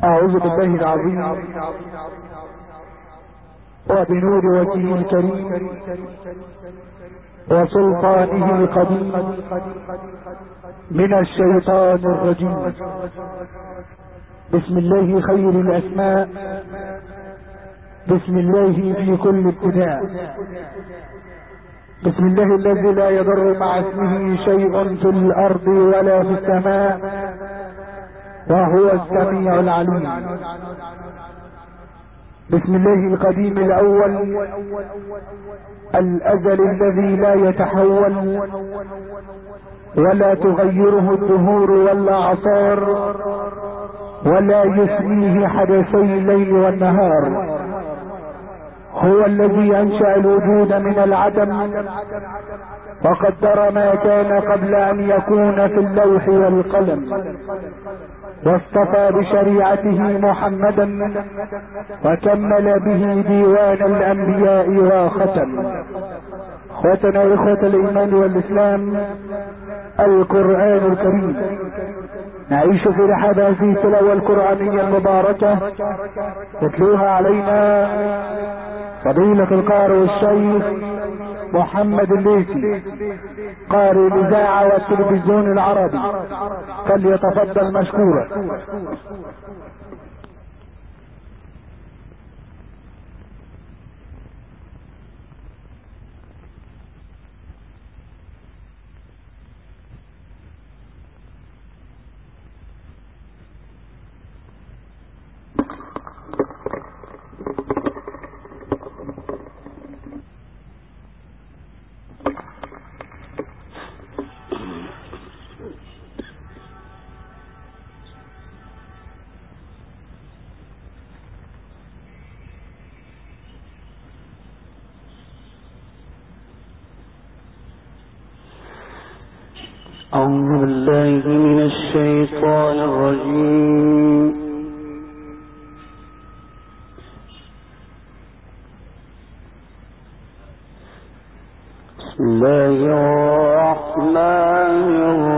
أعوذ بالله العظيم وبنور وجهه الكريم وسلطانه القديم من الشيطان الرجيم. بسم الله خير الأسماء، بسم الله في كل ابتداء، بسم الله الذي لا يضر مع اسمه شيء في الأرض ولا في السماء، وهو السميع العليم. بسم الله القديم الأول الأزل الذي لا يتحول ولا تغيره الدهور والأعصار ولا يثنيه حدثي الليل والنهار. هو الذي أنشأ الوجود من العدم وقدر ما كان قبل أن يكون في اللوح والقلم، واصطفى بشريعته محمدا وكمل به ديوان الأنبياء وختم. اخوتنا اخوة الإيمان والإسلام، القرآن الكريم نعيش في رحاب هذه التلاوة القرآنية المباركة يتلوها علينا فضيلة القارئ والشيخ محمد الليثي قارئ الإذاعة والتلفزيون العربي، فليتفضل مشكورا. أعوذ بالله من الشيطان الرجيم. بسم الله الرحمن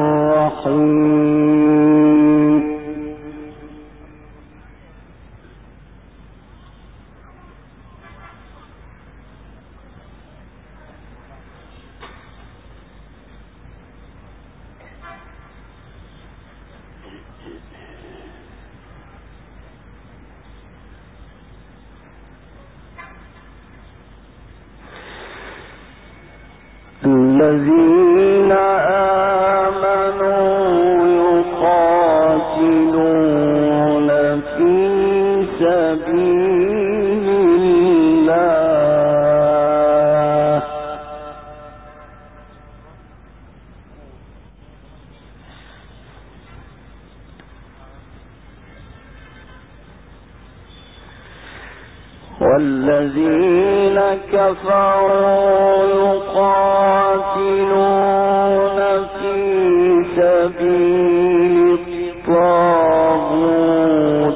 الرحيم. الذين آمنوا يقاتلون في سبيل الله والذين كفروا يقاتلون في سبيل الطاغوت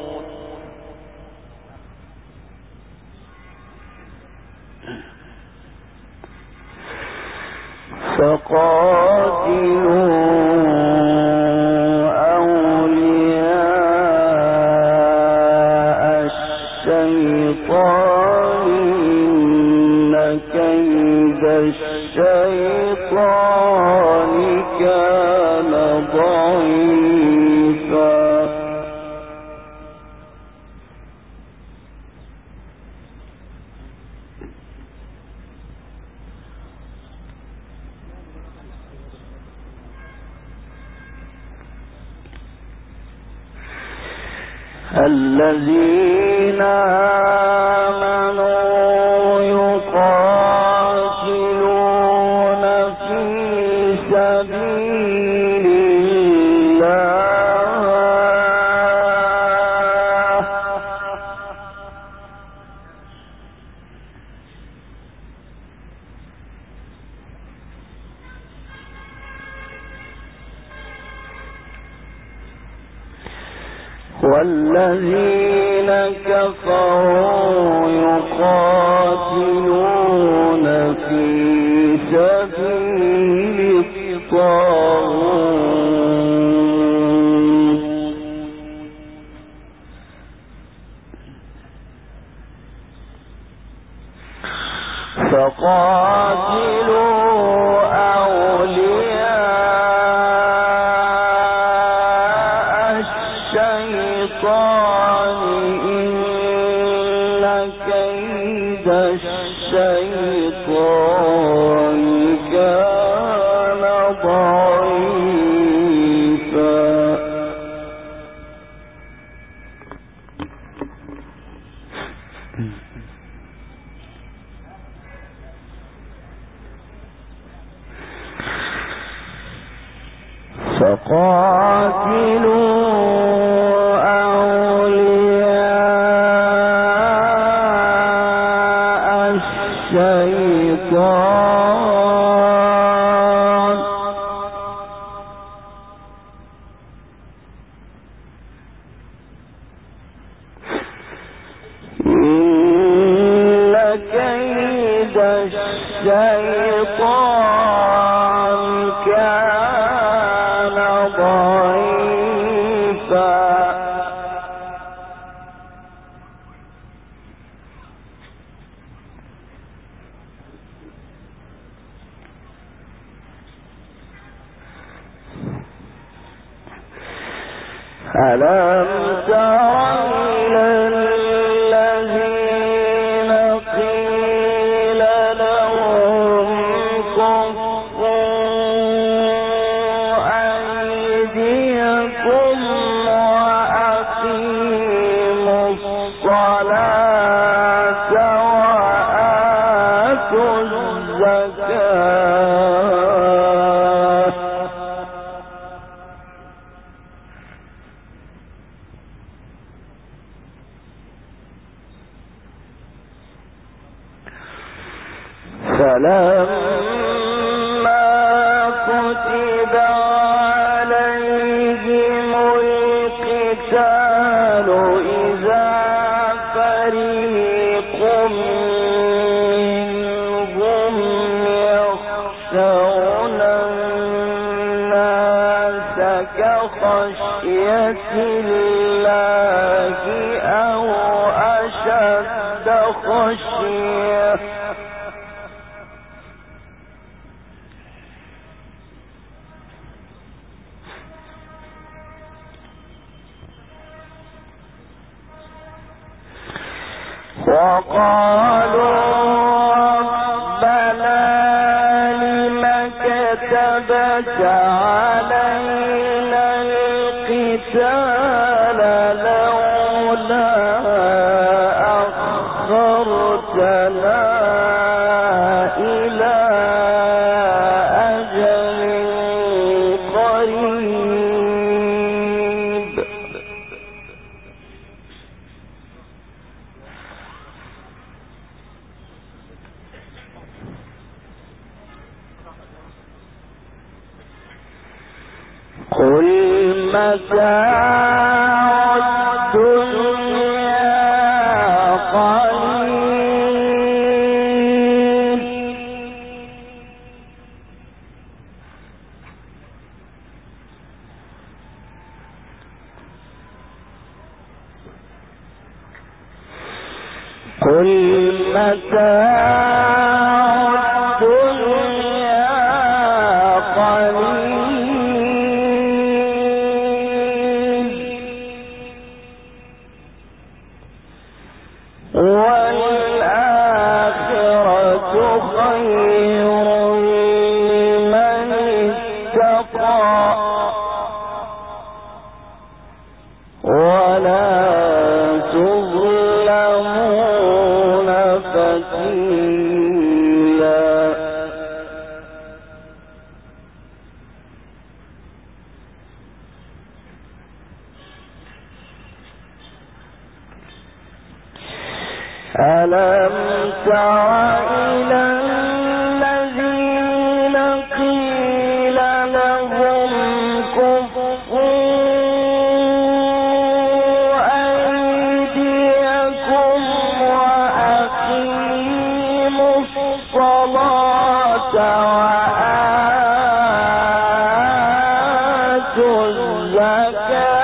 فقاتلوا أولياء الشيطان إن كيد الشيطان كان ضعيفا. الذين آمنوا يقاتلون في سبيل الله والذين كفروا يقاتلون في سبيل الطاغوت فقاتلوا أولياء الشيطان إن كيد الشيطان كان ضعيفا ألم تر إلى الذين قيل لهم كفوا أيديكم وأقيموا الصلاة وآتوا الزكاة فلما كتب عليهم القتال إذا فريق منهم يخشون الناس كخشية الله أو أشد خشية وقالوا ربنا لم كتبت علينا القتال لولا أخرتنا إلى أجل قريب قل متاع الدنيا قليل قل متاع الدنيا قليل والآخرة خير لمن اتقى ولا تظلمون فتيلا ألم تر إلى الذين قيل لهم كفوا أيديكم وأقيموا الصلاة وآتوا الزكاة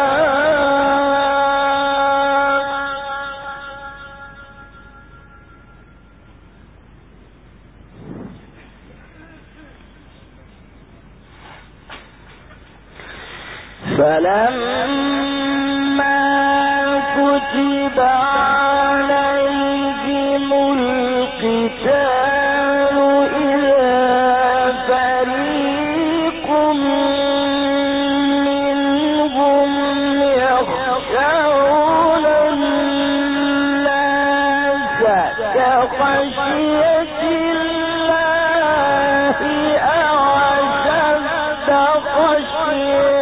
فلما كتب عليهم القتال إذا فريق منهم يخشون الناس كخشية الله أو أشد خشية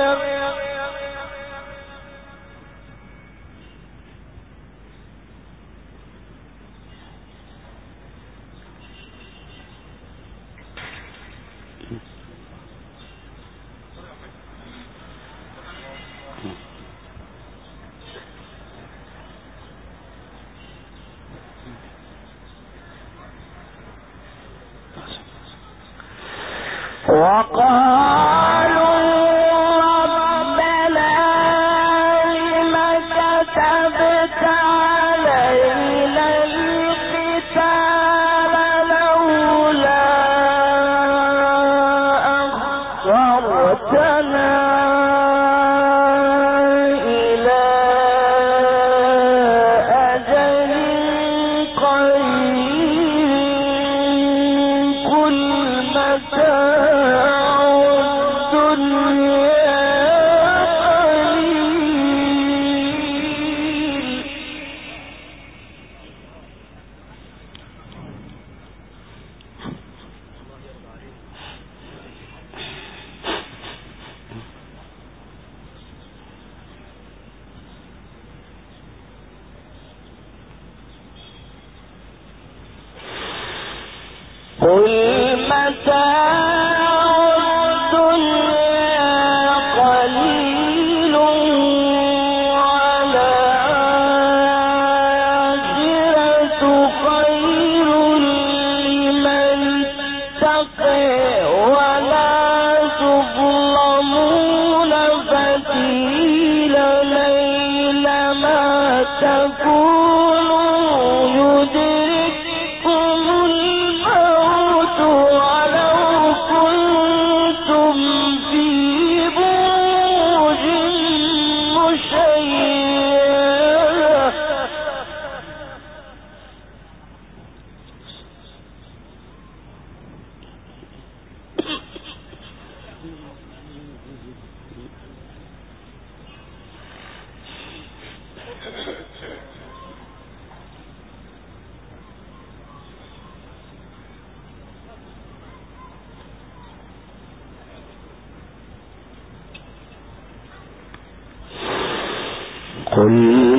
قل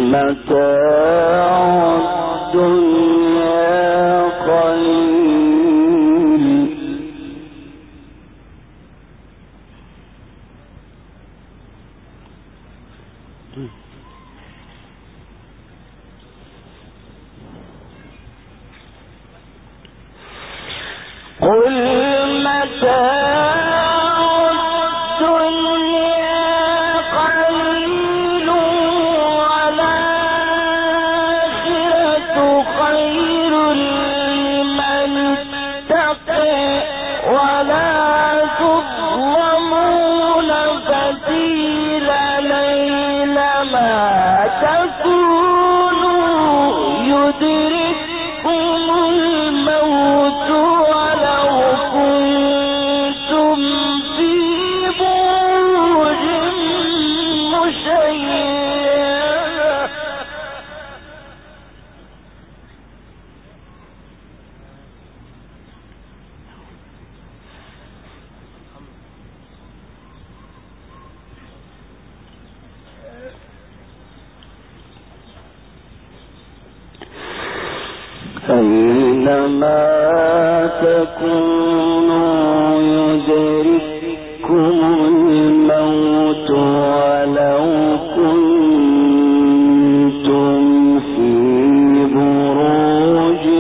متاع الدنيا قليل قل متاع أينما تكونوا يدرككم الموت ولو كنتم في بروج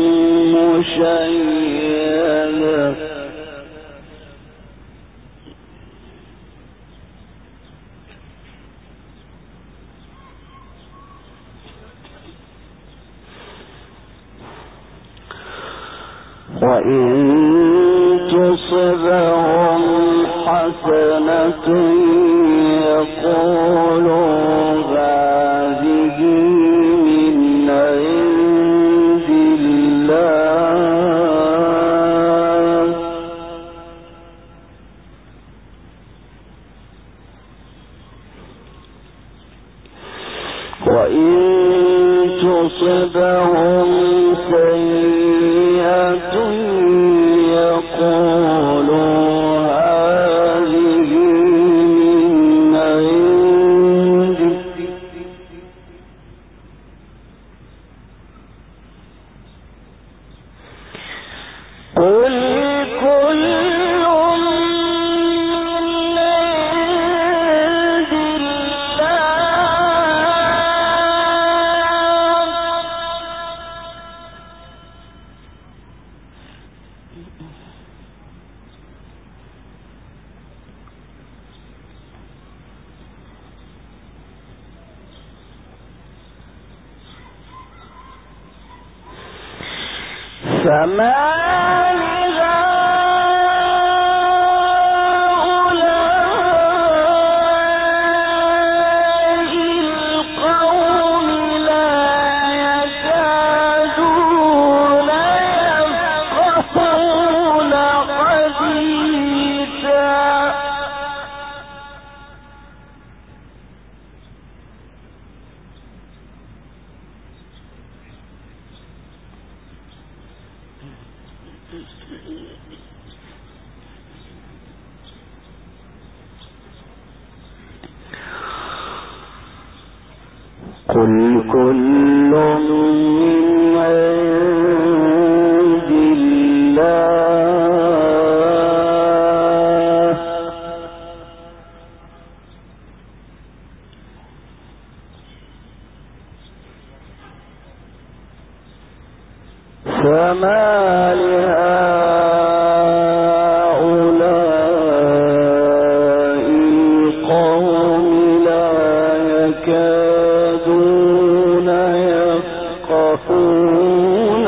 مشيدة وإن تصبهم حسنة يقولوا هذه من عند الله وإن تصبهم سيئة يقولوا هذه من عندك قل كل من عند الله قل كل من عند الله فما لهؤلاء القوم لا يكادون يفقهون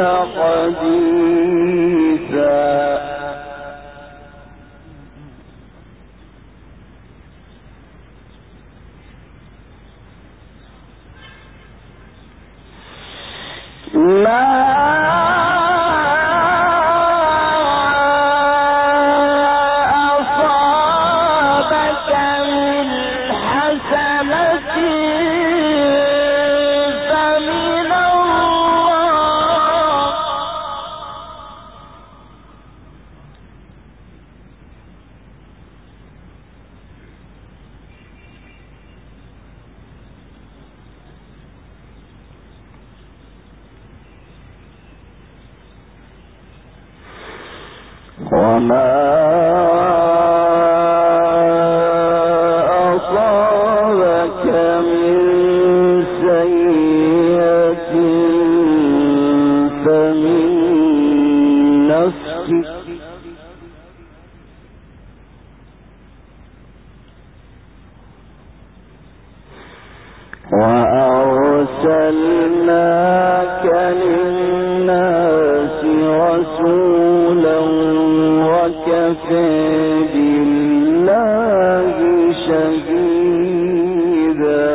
حديثا وما أصابك من سيئة فمن نفسك وأرسلناك للناس رسولا وكفى بالله شهيدا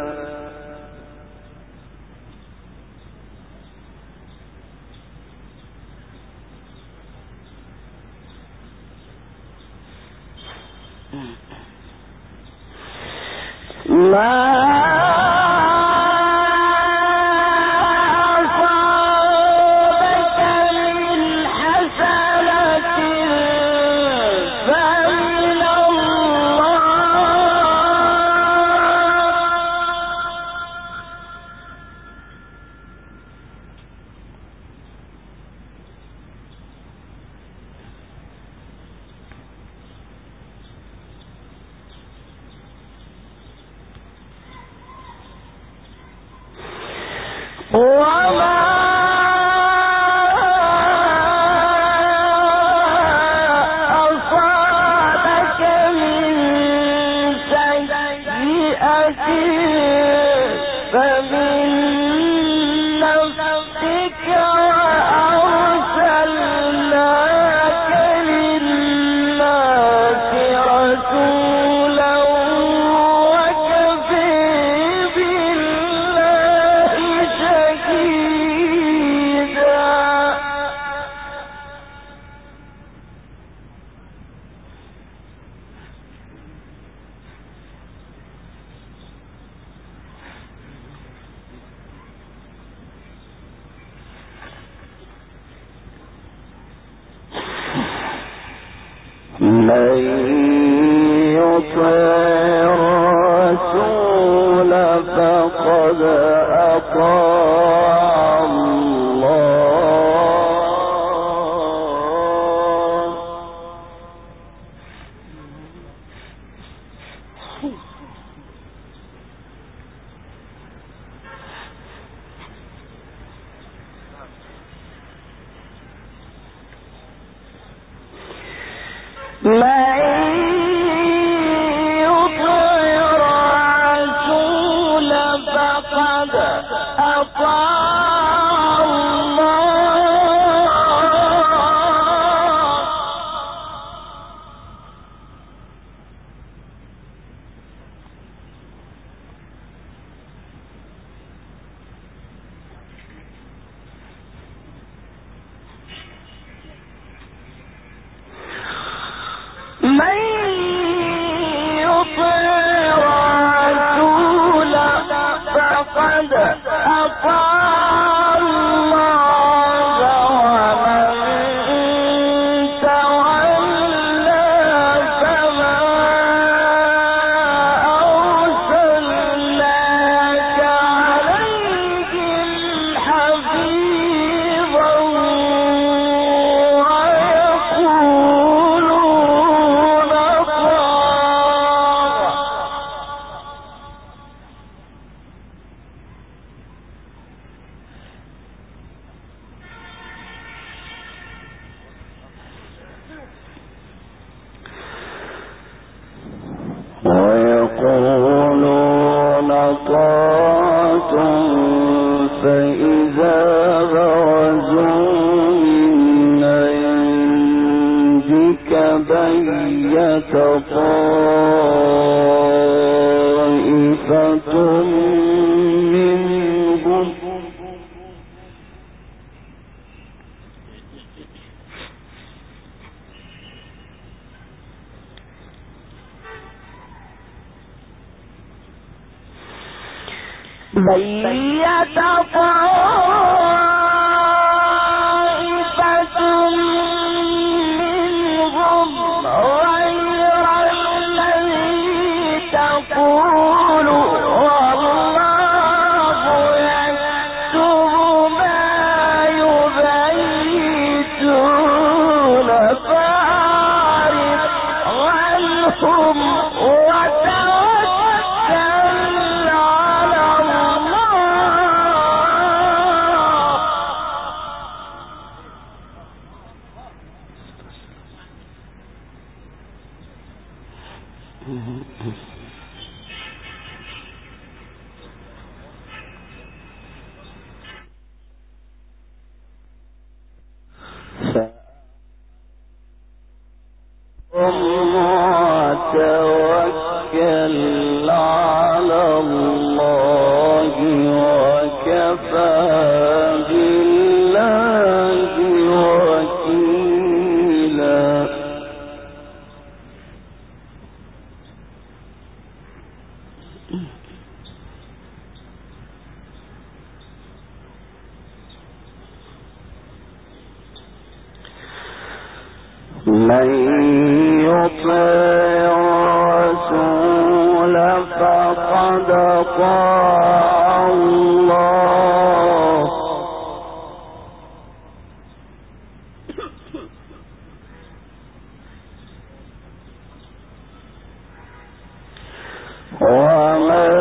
من يطع الرسول فقد أطاع الله من يطع الرسول فقد طاع الله ومن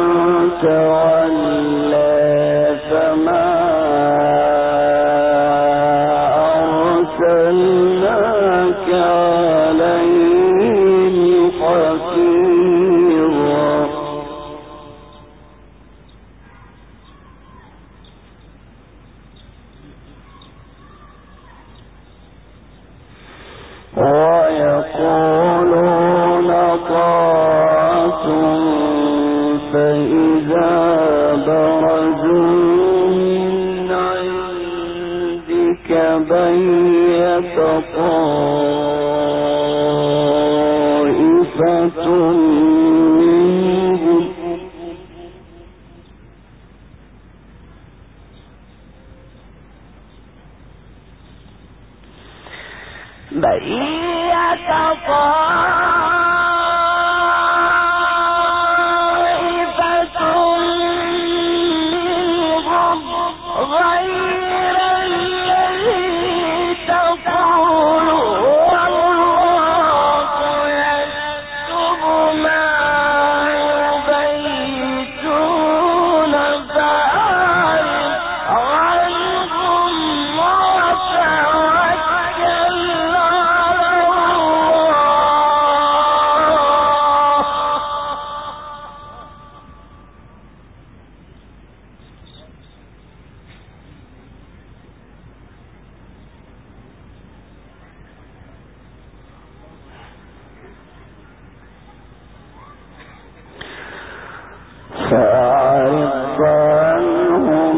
تولى فما أرسلناك عليهم حفيظا ويقولون طاعة فإذا برزوا من عندك بيت طائفة منهم غير الذي تقول والله يكتب ما يبيتون فأعرض عنهم وتوكل على فأعرض عنهم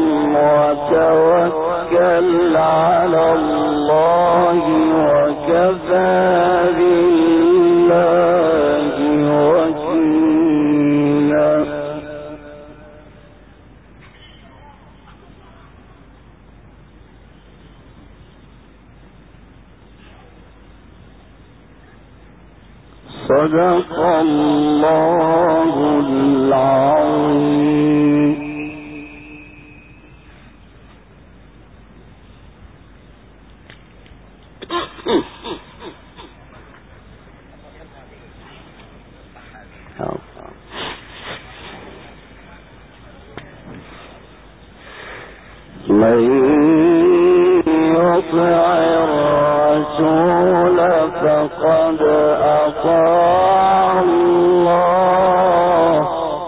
وتوكل على الله وكفى بالله صدق الله العظيم. من يطع الرسول فقد أطاع الله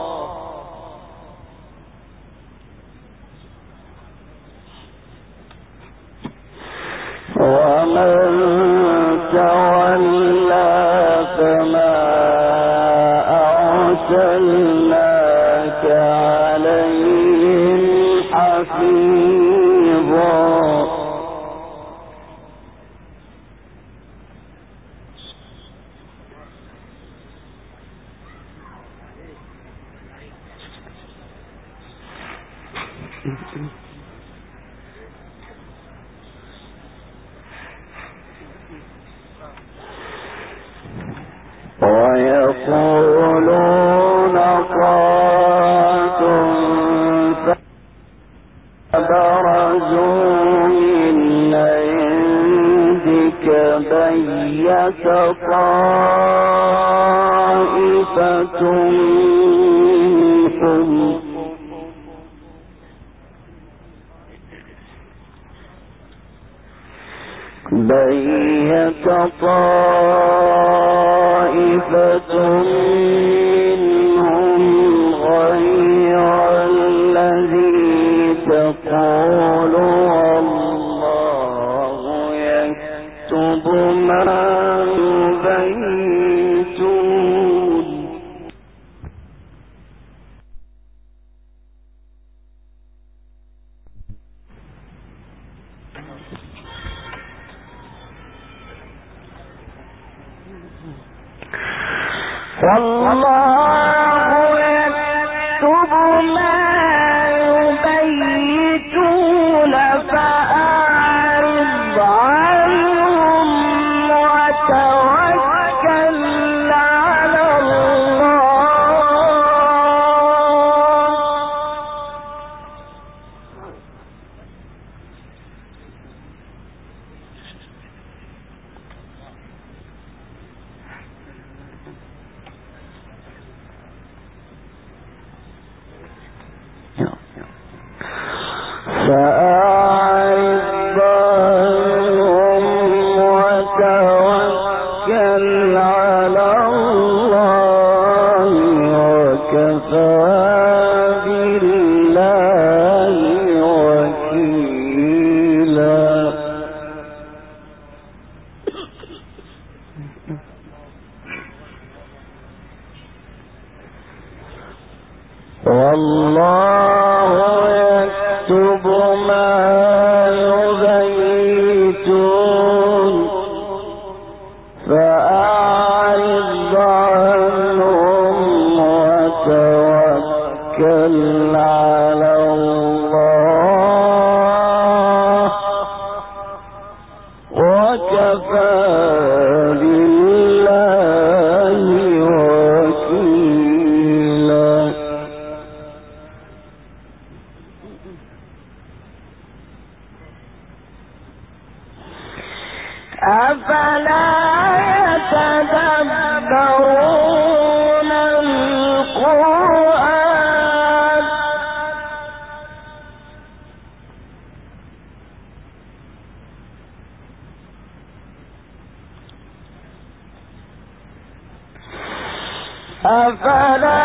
ومن تولى فما أرسلناك عليهم حفيظا. ويقولون طاعة فبرزوا من عندك بيت طائفة منهم بيت طائفة منهم غير الذي تقول والله يكتب ما يبيتون. والله يكتب ما يبيتون فأعرض عنهم وتوكل على الله فأعرض عنهم وتوكل على الله وكفى بالله وكيلا. والله يكتب ما يبيتون فأعرض عنهم وتوكل على الله وكفى بالله وكيلا. أفلا يتدبرون القرآن أفلا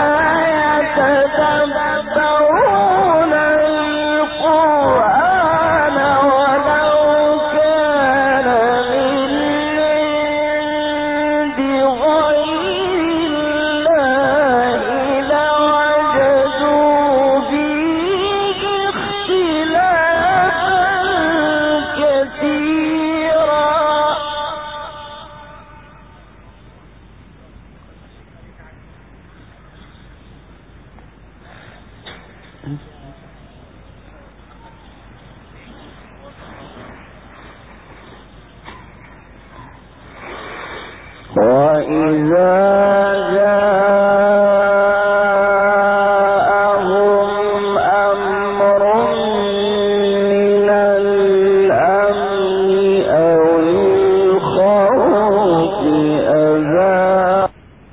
يتدبرون القرآن ولو كان من عند غير الله لوجدوا فيه اختلافا كثيرا. وإذا هذا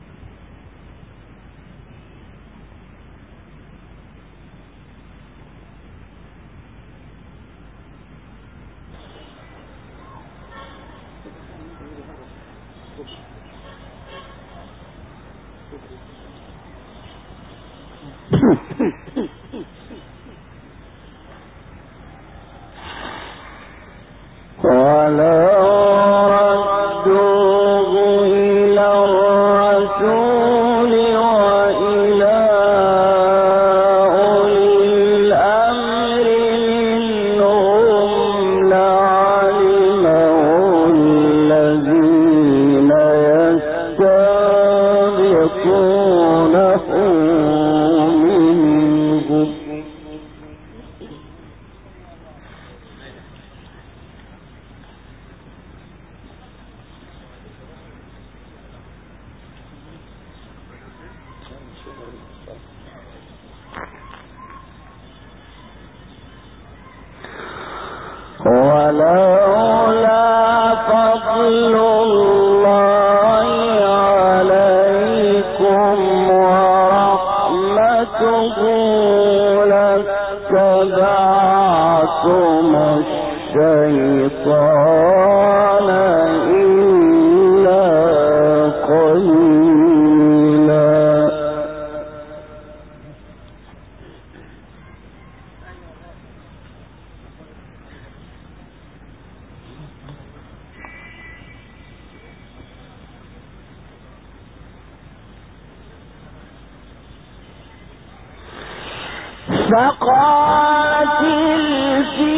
فقاتل في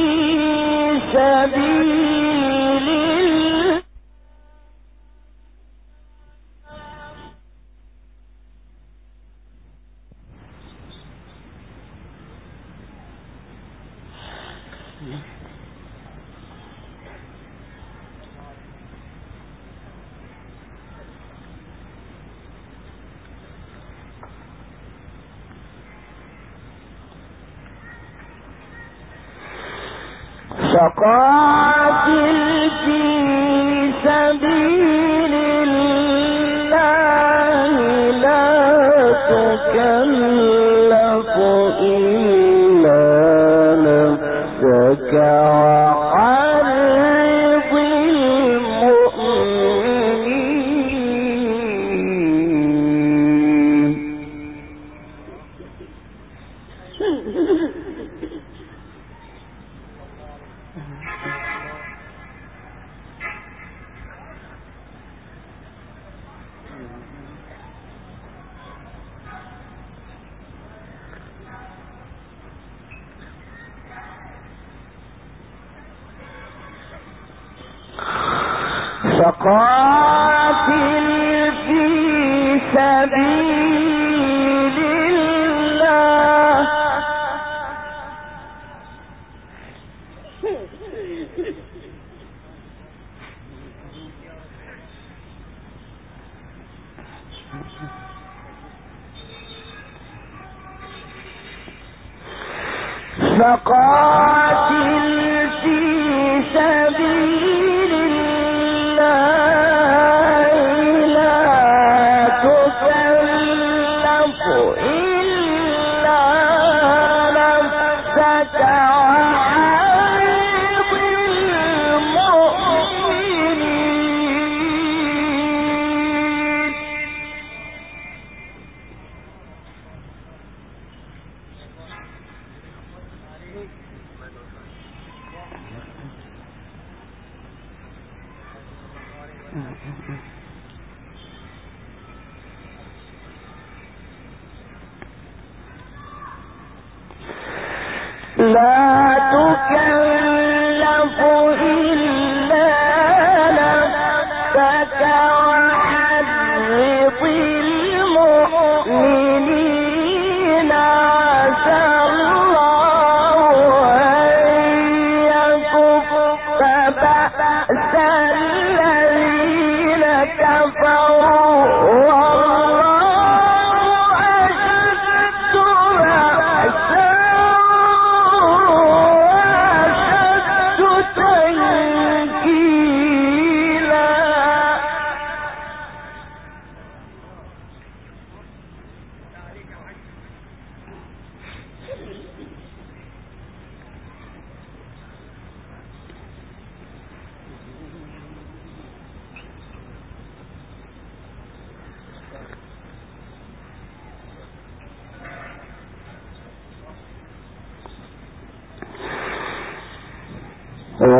سبيل الله فقاتل في سبيل الله لا تكلف إلا نفسك وحرض المؤمنين فقاتل في سبيل الله فقاتل في سبيل الله لا تكلف إلا نفسك وحرض المؤمنين لا تكلف إلا نفسك وحرض المؤمنين عسى الله أن يكف بأس الذين كفروا والله أشد بأسا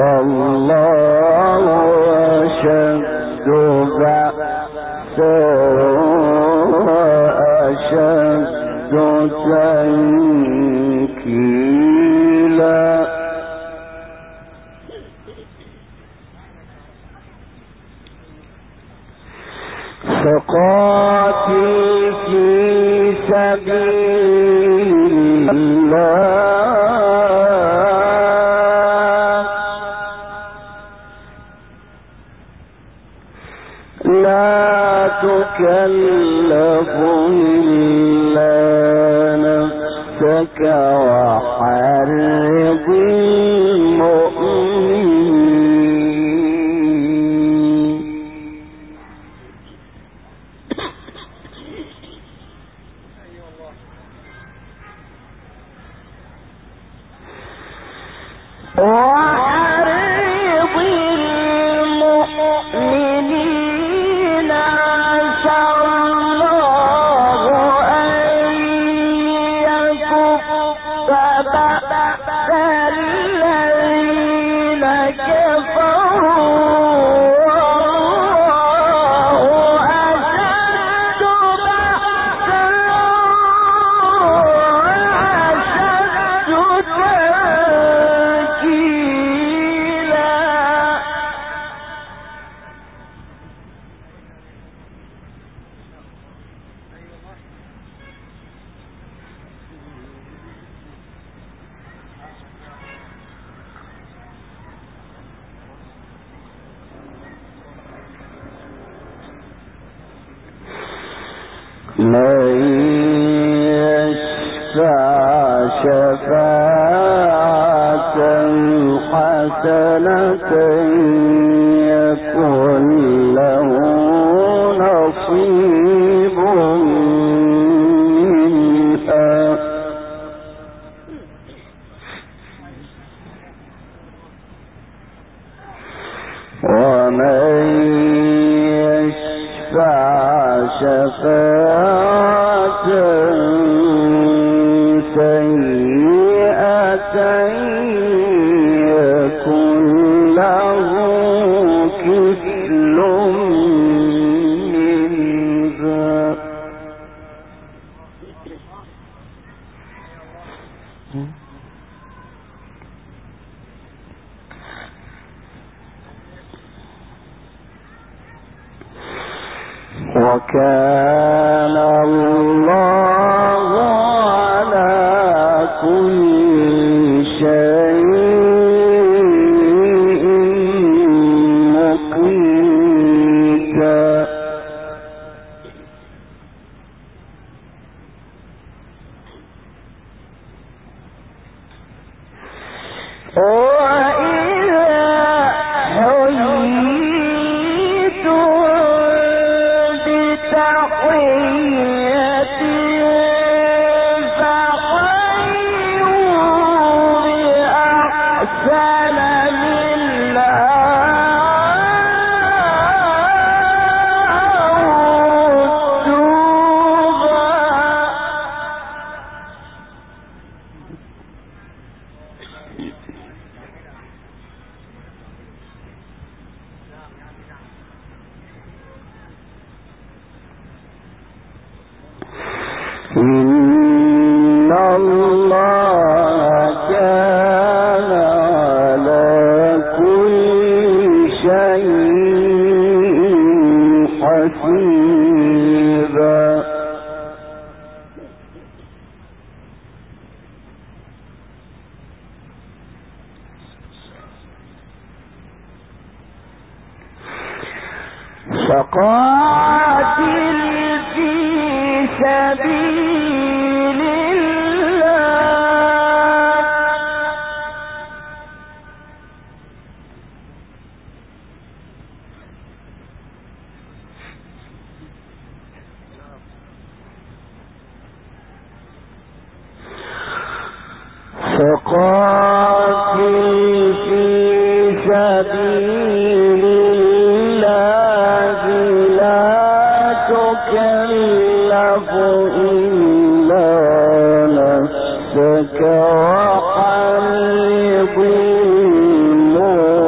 والله أشد بأسا وأشد تنكيلا فقاتل في سبيل الله لا تكلف إلا نفسك وحرض المؤمنين وحرض المؤمنين عسى الله أن يكف بأس الذين كفروا والله أشد بأسا وأشد تنكيلا من يشفع شفاعة حسنة يكن له نصيب منها ومن يشفع شفاعة سيئة يكن له كفل منها وكان الله على كل شيء مقيتا إن الله كان على كل شيء حسيبا فقاتل في سبيل الله فقاتل في سبيل الله لا تكلف إلا نفسك وحرض المؤمنين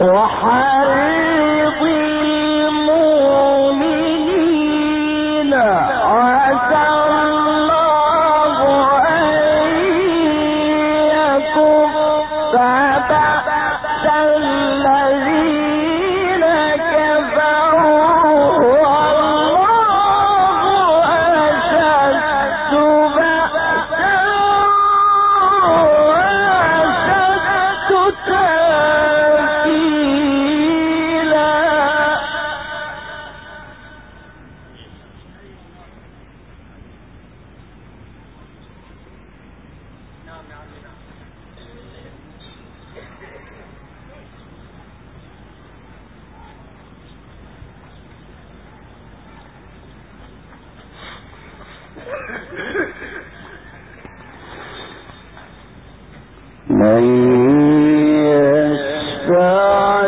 وحرض المؤمنين عسى الله أن يكف بأس الذين كفروا والله أشد بأسا وأشد تأكيلا. من يشفع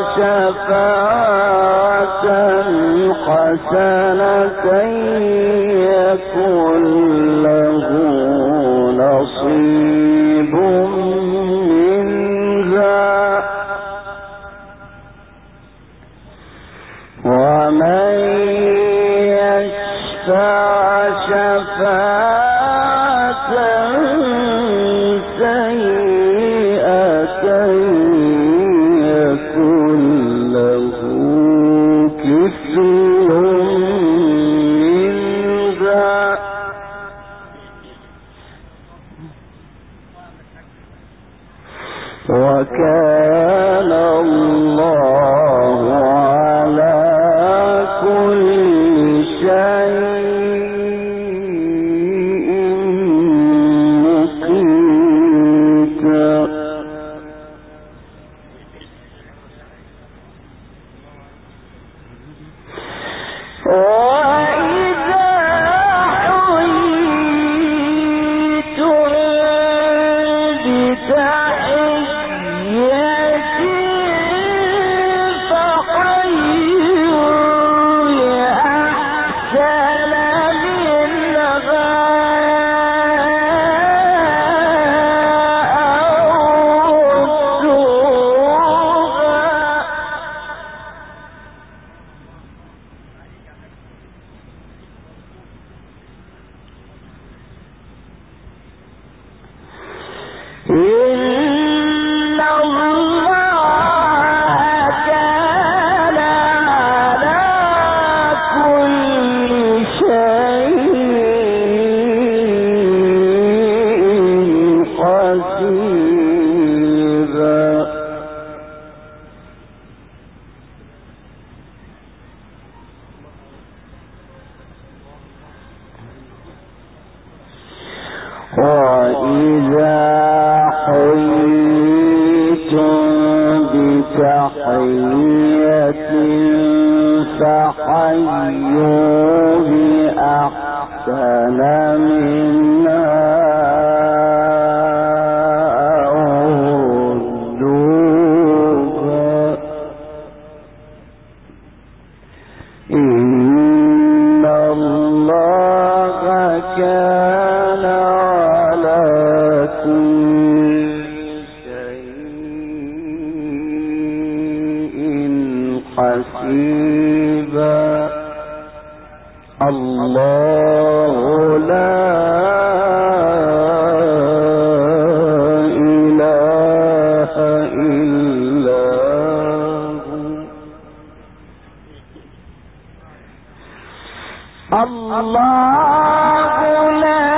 شفاعة حسنة يكن له نصيب منها ومن يشفع شفاعة سيئة يكن له كفل منها وكان الله على كل شيء مقيتا. وإذا حييتم بتحية فحيوا بأحسن منها أو ردوها. إن الله كان على كل شيء حسيبا. وإذا حييتم بتحية فحيوا بأحسن منها أو ردوها. إن الله كان على كل شيء حسيبا. الله لا إله إلا هو. الله لا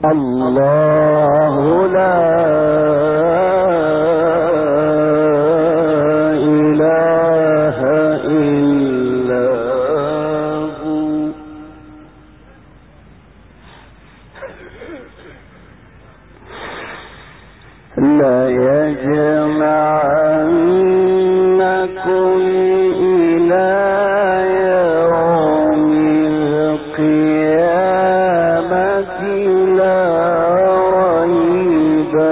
الله لا إله إلا هو لا يجمعنكم إلى يوم القيامة لا ريب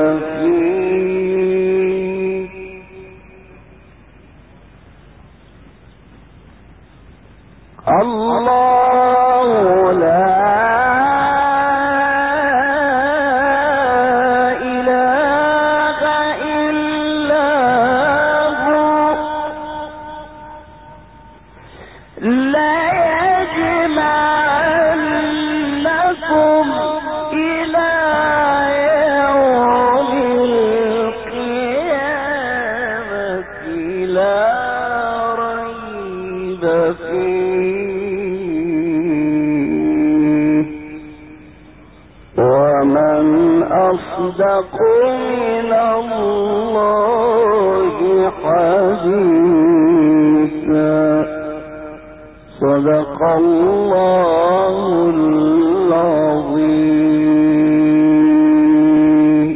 فيه الله لا أصدق من الله حديثا صدق الله العظيم.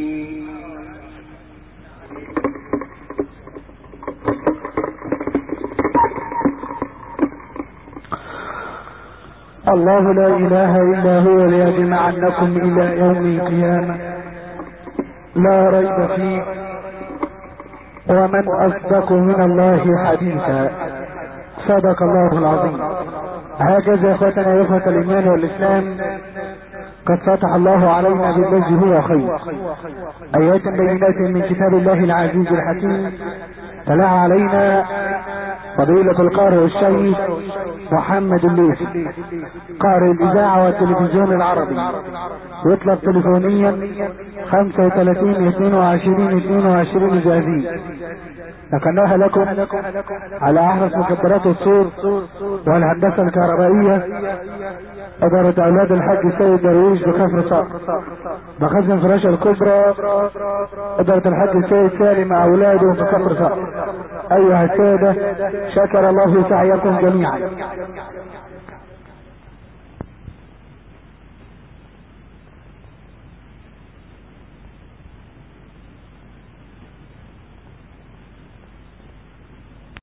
الله لا إله إلا هو ليجمعنكم إلى يوم القيامة لا ريب فيه ومن أصدق من الله حديثا صدق الله العظيم. هكذا يا اخوتنا يا اخوة الإيمان والإسلام قد فتح الله علينا بالذي هو خير آيات بينات من كتاب الله العزيز الحكيم تلا علينا فضيلة القارئ الشيخ محمد الليثي قارئ الإذاعة والتلفزيون العربي، يطلب تليفونيا 35 22 22 جاهزين. نقلناها لكم على أحرف مكبرات الصور والهندسة الكهربائية إدارة أولاد الحاج سيد درويش بكفر صقر، مخزن فراشة الكبرى إدارة الحاج سيد سالم مع أولاده بكفر صقر. أيها السادة، شكر الله سعيكم جميعا.